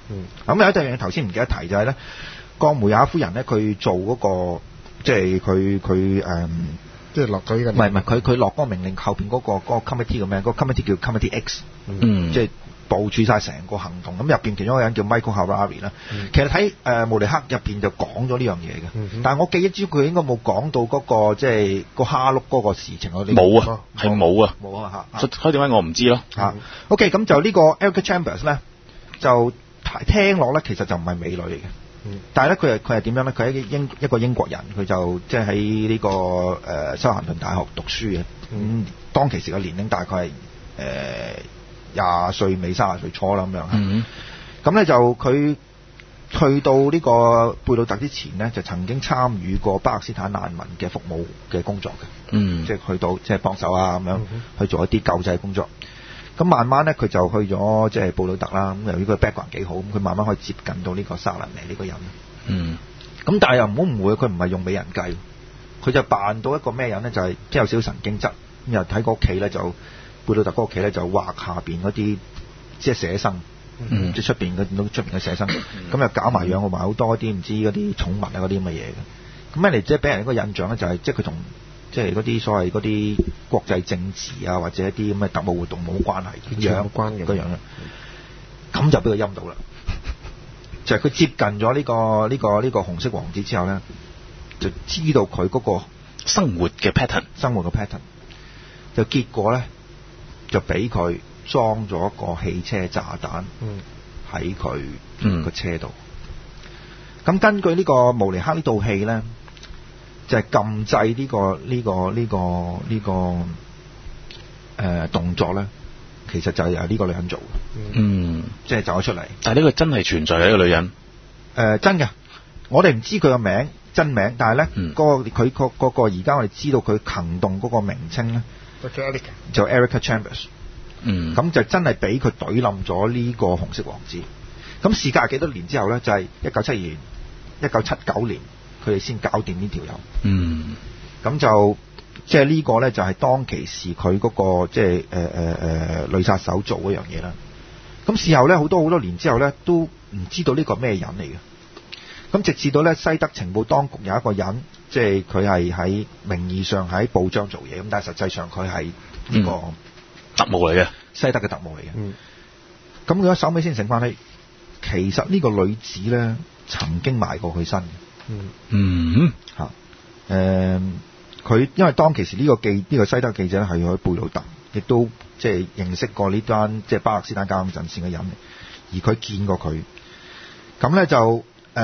嗯，咁有一樣嘢頭先唔記得提就係咧，個梅雅夫人咧，佢做嗰、嗰個即係佢佢誒， 即係落咗呢個， 唔係唔係佢佢落嗰個命令後邊嗰、嗰個嗰、嗰個 committee 嘅名，嗰個 committee 叫 committee X， 嗯， 即係部署晒成個行動。咁入邊其中一個人叫 Michael Harari 啦、嗯，其實喺誒慕尼黑入邊就講咗呢樣嘢嘅，嗯、但係我記憶之佢應該冇講到嗰、嗰個即係個蝦碌嗰個事情。我哋冇啊，係冇啊， 冇啊嚇， 所以點解我唔知咯嚇、嗯、？OK， 咁就呢個 Erica Chambers 咧。就聽落咧，其實就唔係美女嚟嘅、嗯，但係咧佢係佢係點樣咧？佢係英一個英國人，佢就即係喺呢個誒、呃、修咸頓大學讀書嘅。咁、嗯、當其時嘅年齡大概係誒廿歲尾三十歲初啦咁樣。咁、嗯、咧就佢去到呢個貝魯特之前咧，就曾經參與過巴勒斯坦難民嘅服務嘅工作嘅。嗯，即係去到即係幫手啊咁樣、嗯、去做一啲救濟工作。咁慢慢咧，佢就去咗即係布魯特啦。咁由於佢 background 幾好，咁佢慢慢可以接近到呢個沙蘭尼呢個人。嗯。咁但係又唔好誤會，佢唔係用美人計，佢就扮到一個咩人咧？就係即係有少少神經質。咁又睇個屋企咧，就貝魯特嗰屋企咧，就畫下邊嗰啲即係寫生，嗯、即係出邊嗰見到出邊嘅寫生。咁、嗯、又搞埋養埋好多啲唔知嗰啲寵物啊嗰啲咁嘅嘢嘅。咁咧嚟即係俾人一個印象咧，就係即係佢同即係嗰啲所謂嗰啲國際政治啊，或者一啲咁嘅特務活動冇關係，樣關嘅嗰樣啦。咁就俾佢陰到啦。就係、是、佢接近咗呢、這個呢、這個呢、這個紅色王子之後咧，就知道佢嗰個生活嘅 pattern， 生活嘅 pattern。就結果咧，就俾佢裝咗個汽車炸彈喺佢個車度。咁、嗯、根據呢個慕尼黑呢套戲咧。就係、是、禁制呢、這個呢、這個呢、這個呢、這個誒、呃、動作咧，其實就係由呢個女人做嘅，嗯，即係走咗出嚟。 但係呢個真係存在嘅一個女人，誒、 呃、真嘅，我哋唔知佢個名真名，但係咧嗰個佢個嗰個而家我哋知道佢行動嗰個名稱咧，就 Erica Chambers，嗯，咁就真係俾佢懟冧咗呢個紅色王子。咁事隔幾多年之後咧，就係一九七二年、一九七九年。佢哋先搞掂呢條友，嗯，咁就即係呢個咧就係當其時佢嗰、那個即係誒誒誒女殺手做嗰樣嘢啦。咁事後咧好多好多年之後咧都唔知道呢個咩人嚟嘅。咁直至到咧西德情報當局有一個人，即係佢係喺名義上喺報章做嘢，咁但係實際上佢係呢個、嗯、 特務嚟嘅，西德嘅特務嚟嘅。咁佢一手尾先醒翻起，其實呢個女子咧曾經埋過佢身。嗯嗯嚇，誒、嗯，佢因為當其時呢個記呢、呢個西德記者咧係去貝魯特，亦都即係認識過呢單即係巴勒斯坦交通陣線嘅人，而佢見過佢，咁咧就誒，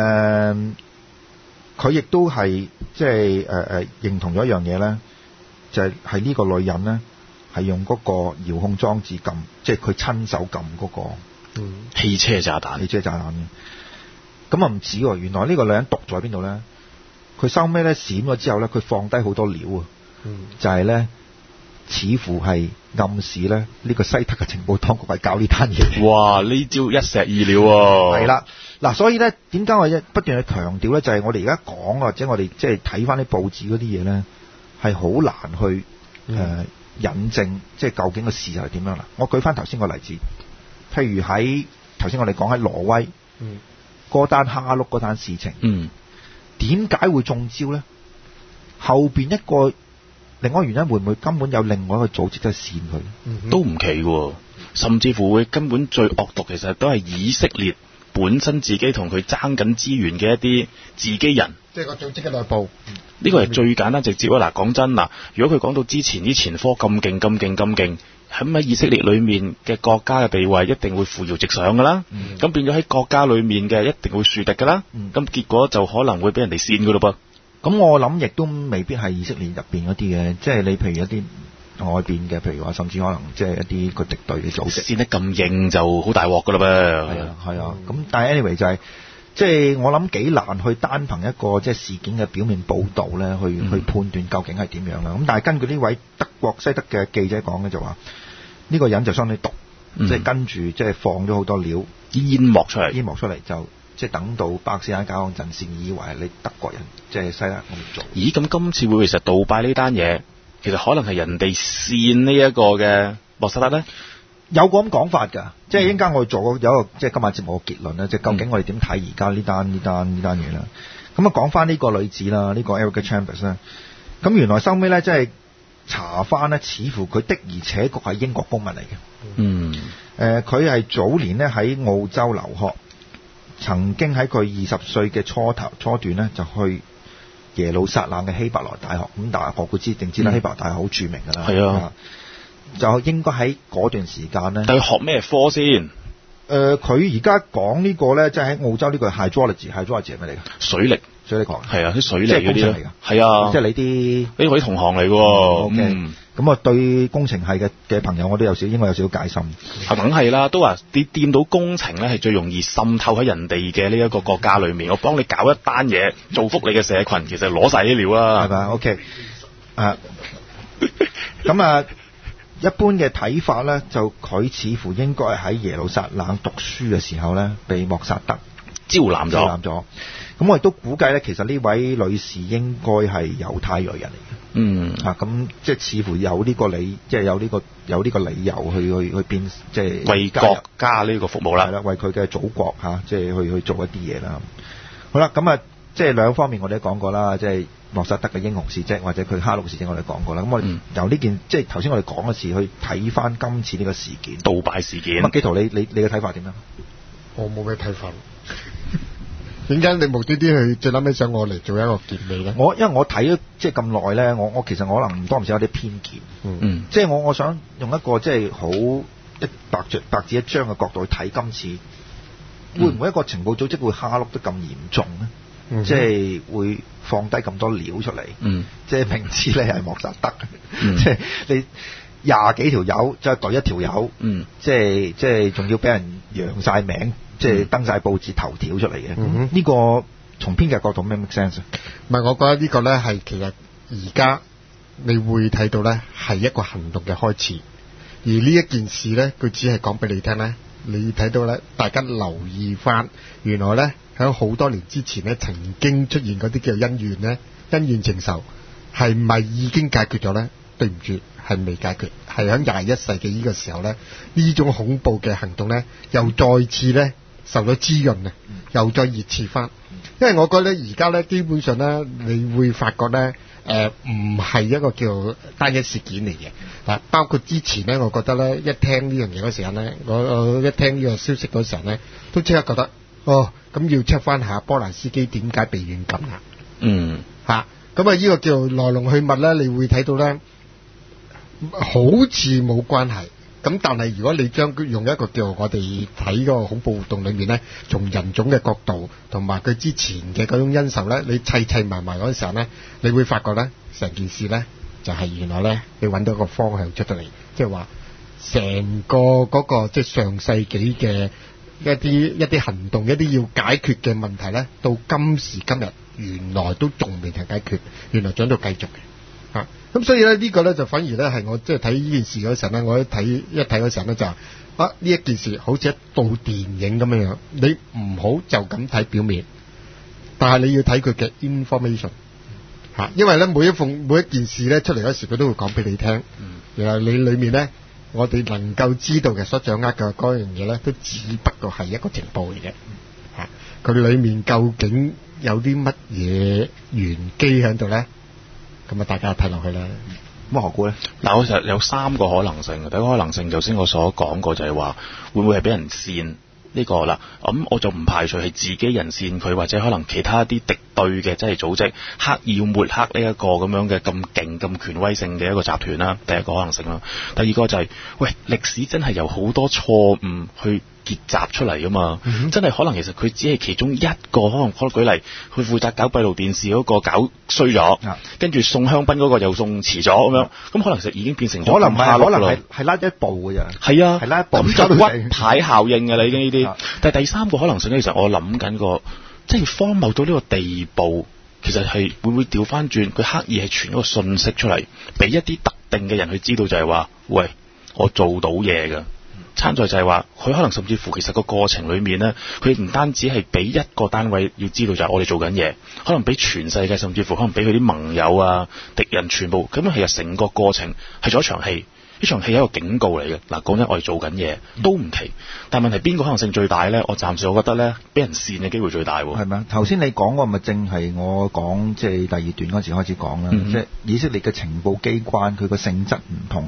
佢、嗯、亦都係即係誒誒認同咗一樣嘢咧，就係係呢個女人咧係用嗰個遙控裝置撳，即係佢親手撳嗰、嗰個、嗯、 汽車炸彈， 汽車炸彈嘅。咁啊唔止喎，原來呢個女人毒在邊度咧？佢收尾咧閃咗之後咧，佢放低好多料啊、嗯，就係、是、咧，似乎係暗示咧呢、呢個西德嘅情報當局係搞呢單嘢。 哇！呢招一石二鳥喎。係啦，嗱，所以咧點解我一不斷去強調咧，就係、是、我哋而家講或者我哋即係睇翻啲報紙嗰啲嘢咧，係好難去誒、嗯呃、引證，即係究竟個事實係點樣啦？我舉翻頭先個例子，譬如喺頭先我哋講喺挪威。嗯嗰單蝦碌嗰單事情，嗯，點解會中招咧？後邊一個另外原因會唔會根本有另外一個組織都係煽佢、嗯？ 都唔奇嘅，甚至乎會根本最惡毒，其實都係以色列本身自己同佢爭緊資源嘅一啲自己人， 即係個組織嘅內部。 呢個係最簡單直接啊！嗱，講真嗱，如果佢講到之前啲前科咁勁、咁勁、咁勁。喺喺以色列裏面嘅國家嘅地位一定會扶搖直上噶啦，咁、嗯、變咗喺國家裏面嘅一定會樹敵噶啦，咁、嗯、結果就可能會俾人哋扇噶咯噃。 咁我諗亦都未必係以色列入邊嗰啲嘅，即係你譬如一啲外邊嘅，譬如話甚至可能即係一啲個敵對嘅組織， 扇得咁硬就好大鑊噶啦噃。 係啊係啊，咁、嗯、但係 anyway 就係、是、即係我諗幾難去單憑一個即係事件嘅表面報導咧，去、嗯、去判斷究竟係點樣啦。咁但係根據呢位德國西德嘅記者講咧，就話。呢、這個人就相當毒，嗯、即係跟住即係放咗好多料煙幕出嚟， 煙幕出嚟就即係等到巴勒斯坦解放陣線以為係你德國人即係西德咁做。 咦？咁今次會其實杜拜呢單嘢，其實可能係人哋煽呢一個嘅莫薩德咧？ 有個咁講法㗎，即係一陣間我哋做有一個即係今晚節目嘅結論咧，即係究竟我哋點睇而家呢單呢單呢單嘢啦？咁啊講翻呢個女子啦，呢、呢個 Erica Chambers 咧，咁原來收尾咧即係查翻咧，似乎佢的而且確係英國公民嚟嘅。 嗯。 誒，佢係早年咧喺澳洲留學，曾經喺佢二十歲嘅初頭初段咧就去耶路撒冷嘅希伯來大學。咁大學佢知定知啦，希伯來大學好著名㗎啦。 係啊。 就應該喺嗰段時間咧。 但係學咩科先？誒、 呃，佢而家講呢個咧，即係喺澳洲呢個 hydrology，hydrology 係咩嚟㗎？ 水力， 水力學。係啊，啲水力嗰啲嚟㗎。 係啊， 即係你啲呢個啲同行嚟㗎。 O K。 嗯。 咁啊，對工程系嘅嘅朋友，我都有少應該有少少戒心。 啊，梗係啦，都話你掂到工程咧，係最容易滲透喺人哋嘅呢一個國家裏面。我幫你搞一單嘢，造福你嘅社群，其實攞晒啲料啦， 係咪 O K。啊，咁啊。一般嘅睇法咧，就佢似乎應該係喺耶路撒冷讀書嘅時候咧，被莫薩德招攬咗。招攬咗。咁我亦都估計咧，其實呢位女士應該係猶太裔人嚟嘅。 嗯。 啊，咁即係似乎有呢個理，即係有呢個有呢個理由去去去變，即係為國家呢個服務啦。 係啦，為佢嘅祖國嚇，即係去去做一啲嘢啦。好啦，咁啊，即係兩方面我哋都講過啦，即係莫薩德嘅英雄事蹟或者佢哈魯事蹟我哋講過啦。咁我哋由呢件、嗯、即係頭先我哋講嘅事去睇翻今次呢個事件， 杜拜事件。 麥基圖，你你你嘅睇法點樣？ 我冇咩睇法。點解你無端端去最撚尾想我嚟做一個結尾咧？ 我因為我睇咗即係咁耐咧，我我其實我可能唔多唔少有啲偏見。 嗯。即係我我想用一個即係好一白紙白紙一張嘅角度去睇今次，嗯、會唔會一個情報組織會蝦碌得咁嚴重咧？嗯、即係會放低咁多料出嚟， 嗯、 即係明知你係莫薩德， 嗯、 即係你廿幾條友，再舉一條友， 嗯、 即係即係仲要俾人揚晒名，嗯、即係登晒報紙頭條出嚟嘅。呢、嗯呢個從編劇角度咩 make sense？ 唔係，我覺得呢個咧係其實而家你會睇到咧係一個行動嘅開始，而呢一件事咧佢只係講俾你聽咧，你睇到咧大家留意翻，原來咧。喺好多年之前咧，曾經出現嗰啲叫恩怨咧，恩怨情仇，係咪已經解決咗咧？對唔住，係未解決，係喺廿一世紀呢個時候咧，呢種恐怖嘅行動咧，又再次咧受咗滋潤啊，又再熱刺翻。因為我覺得而家咧，基本上咧，你會發覺咧，誒唔係一個叫單一事件嚟嘅。嗱，包括之前咧，我覺得咧，一聽呢樣嘢嗰時候咧，我我一聽呢個消息嗰時候咧，都即刻覺得。哦，咁要 check 翻下波蘭斯基點解被軟禁啦？ 嗯， 嚇，咁啊呢個叫來龍去脈咧，你會睇到咧，好似冇關係。咁但係如果你將佢用一個叫我哋睇個恐怖活動裏面咧，從人種嘅角度同埋佢之前嘅嗰種因素咧，你砌砌埋埋嗰陣時候咧，你會發覺咧，成件事咧就係、是、原來咧，你揾到一個方向出到嚟，即係話成個嗰、那個即係、就是、上世紀嘅。一啲一啲行動，一啲要解決嘅問題咧，到今時今日原來都仲未停解決，原來仲喺度繼續嘅嚇。咁、啊、所以咧呢、呢個咧就反而咧係我即係睇呢件事嗰陣咧，我一睇一睇嗰陣咧就啊呢一件事好似一部電影咁樣樣，你唔好就咁睇表面，但係你要睇佢嘅 information 嚇、啊，因為咧每一份每一件事咧出嚟嗰時佢都會講俾你聽，然後你裡面咧。我哋能夠知道嘅所掌握嘅嗰樣嘢咧，都只不過係一個情報嚟嘅。嚇，佢裡面究竟有啲乜嘢玄機喺度咧？咁啊，大家睇落去啦。 咁何故咧？ 嗱，我其實有三個可能性。第一個可能性，頭先我所講過就係話，會唔會係俾人煽？呢個啦，咁我就唔排除係自己人煽佢，或者可能其他一啲敵對嘅即係組織刻意要抹黑呢一個咁樣嘅咁勁、咁權威性嘅一個集團啦。第一個可能性啦。第二個就係、是，喂，歷史真係由好多錯誤去結集出嚟噶嘛，嗯、真係可能其實佢只係其中一個，可能可能舉例，佢負責搞閉路電視嗰個搞衰咗，跟住、嗯、送香檳嗰個又送遲咗咁樣，咁可能其實已經變成咗可能係可能係係拉一步嘅咋，係啊，係拉一步咁就骨牌效應嘅啦，已經呢啲。嗯、但係第三個可能性咧，其實我諗緊個，即係荒謬到呢個地步，其實係會唔會調翻轉，佢刻意係傳一個信息出嚟，俾一啲特定嘅人去知道，就係話，喂，我做到嘢㗎。參在就係話，佢可能甚至乎其實個過程裏面呢，佢唔單止係俾一個單位要知道就係我哋做緊嘢，可能俾全世界，甚至乎可能俾佢啲盟友啊、敵人全部，咁樣其實成個過程係做一場戲。 呢場戲係一個警告嚟嘅。嗱，講真，我哋做緊嘢都唔奇，但係問題邊個可能性最大咧？我暫時我覺得咧，俾人跣嘅機會最大喎。 係咪啊？頭先你講個咪正係我講即係第二段嗰時開始講啦，嗯、即係以色列嘅情報機關佢個性質唔同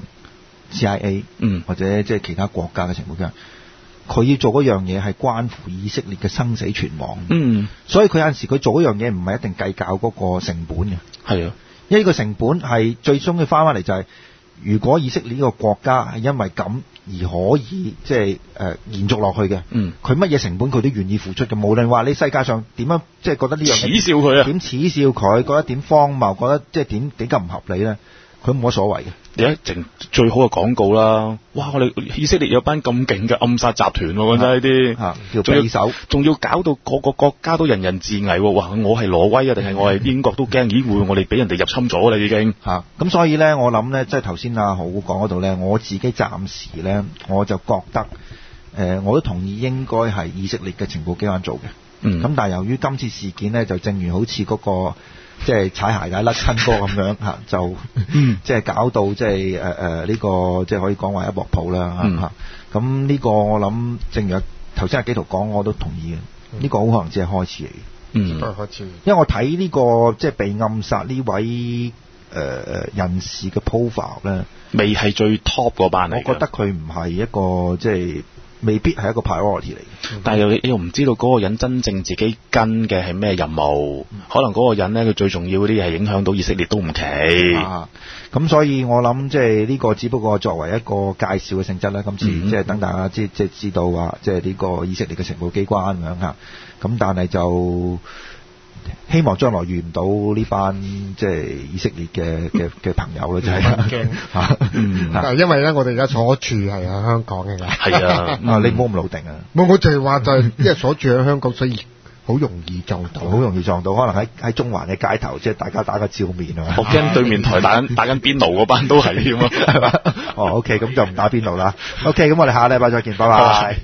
C I A，嗯，或者即係其他國家嘅情報機關。佢要做嗰樣嘢係關乎以色列嘅生死存亡，嗯，所以佢有陣時佢做嗰樣嘢唔係一定計較嗰個成本嘅，係啊，因為呢個成本係最終要翻翻嚟就係、是，如果以色列呢個國家係因為咁而可以即係誒延續落去嘅，嗯，佢乜嘢成本佢都願意付出嘅，無論話你世界上點樣即係覺得呢樣嘢恥笑佢啊， 點恥笑佢，覺得點荒謬，覺得即係點點咁唔合理咧，佢冇乜所謂嘅。 你一整最好嘅廣告啦！哇！我哋以色列有班咁勁嘅暗殺集團喎，講真呢啲嚇叫匕首，仲要搞到個個國家都人人自危喎！哇！我係挪威啊，定係我係英國都驚？咦會我哋俾人哋入侵咗啦已經嚇！ 咁所以咧，我諗咧，即係頭先阿豪講嗰度咧，我自己暫時咧，我就覺得誒、呃，我都同意應該係以色列嘅情報機關做嘅。嗯。咁但係由於今次事件咧，就正如好似嗰、嗰個。即係踩鞋帶甩親波咁樣嚇，就即係搞到即係誒誒呢個即係可以講話一鑊泡啦嚇。咁呢個我諗，正如頭先阿紀陶講，我都同意嘅。呢、嗯、個好可能只係開始嚟嘅。嗯，都係開始。因為我睇呢、呢個即係被暗殺呢位誒、呃、人士嘅 profile 咧， 未係最 top 嗰班嚟。 我覺得佢唔係一個即係。未必係一個 priority 嚟嘅， 嗯、但係又又唔知道嗰個人真正自己跟嘅係咩任務，嗯、可能嗰個人咧佢最重要嗰啲係影響到以色列都唔奇。 啊，咁所以我諗即係呢個只不過作為一個介紹嘅性質啦。今次即係等大家即即係知道話，即係呢個以色列嘅情報機關咁樣嚇。咁但係就希望將來遇唔到呢班即係以色列嘅嘅嘅朋友啦，就係驚嚇。嗯， 但因為咧，我哋而家所住係喺香港嘅， 係啊， 啊你唔好咁老定啊！ 冇，我就係話就係因為所住喺香港，所以好容易撞到， 好容易撞到。可能喺喺中環嘅街頭，即係大家打個照面啊！ 我驚對面台打緊打緊邊爐嗰班都係添啊！ 哦 ，OK，咁就唔打邊爐啦。OK，咁我哋下個禮拜再見，拜拜。